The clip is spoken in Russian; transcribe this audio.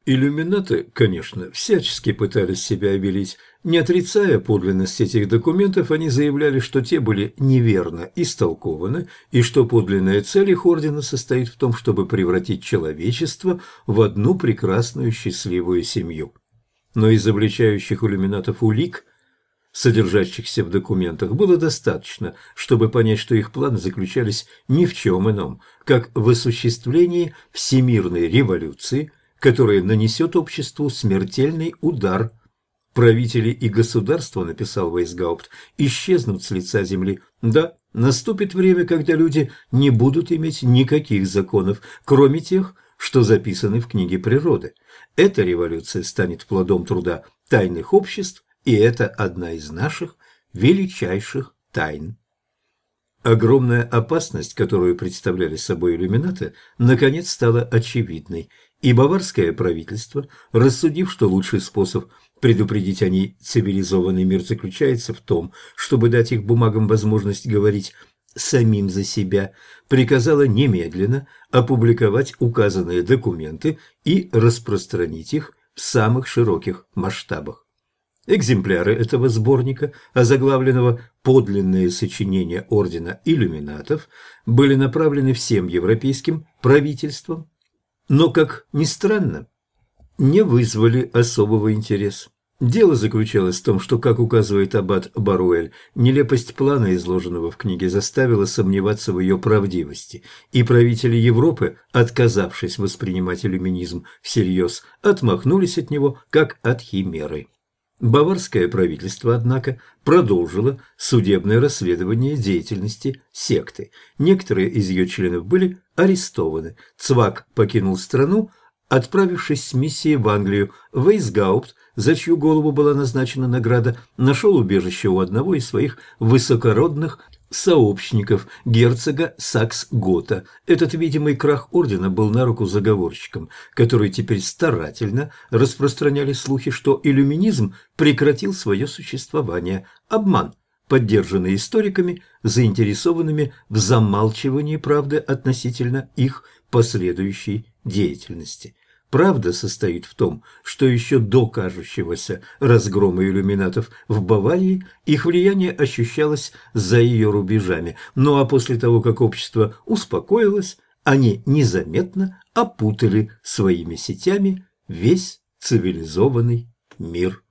Иллюминаты, конечно, всячески пытались себя обелить. Не отрицая подлинность этих документов, они заявляли, что те были неверно истолкованы и что подлинная цель их ордена состоит в том, чтобы превратить человечество в одну прекрасную счастливую семью. Но изобличающих иллюминатов улик, содержащихся в документах, было достаточно, чтобы понять, что их планы заключались ни в чем ином, как в осуществлении всемирной революции, которая нанесет обществу смертельный удар. Правители и государства, написал Вейсгаупт, исчезнут с лица земли. Да, наступит время, когда люди не будут иметь никаких законов, кроме тех, что записаны в книге природы. Эта революция станет плодом труда тайных обществ, и это одна из наших величайших тайн. Огромная опасность, которую представляли собой иллюминаты, наконец стала очевидной, и баварское правительство, рассудив, что лучший способ предупредить о ней цивилизованный мир заключается в том, чтобы дать их бумагам возможность говорить самим за себя, приказало немедленно опубликовать указанные документы и распространить их в самых широких масштабах. Экземпляры этого сборника, озаглавленного «Подлинные сочинения Ордена Иллюминатов», были направлены всем европейским правительствам, но, как ни странно, не вызвали особого интереса. Дело заключалось в том, что, как указывает аббат Баруэль, нелепость плана, изложенного в книге, заставила сомневаться в ее правдивости, и правители Европы, отказавшись воспринимать иллюминизм всерьез, отмахнулись от него, как от химеры. Баварское правительство, однако, продолжило судебное расследование деятельности секты. Некоторые из ее членов были арестованы. Цвак покинул страну, отправившись с миссией в Англию. Вейсгаупт, за чью голову была назначена награда, нашел убежище у одного из своих высокородных сообщников, герцога Сакс-Гота. Этот видимый крах ордена был на руку заговорщикам, которые теперь старательно распространяли слухи, что иллюминизм прекратил свое существование. Обман, поддержанный историками, заинтересованными в замалчивании правды относительно их последующей деятельности. Правда состоит в том, что еще до кажущегося разгрома иллюминатов в Баварии их влияние ощущалось за ее рубежами, ну а после того, как общество успокоилось, они незаметно опутали своими сетями весь цивилизованный мир.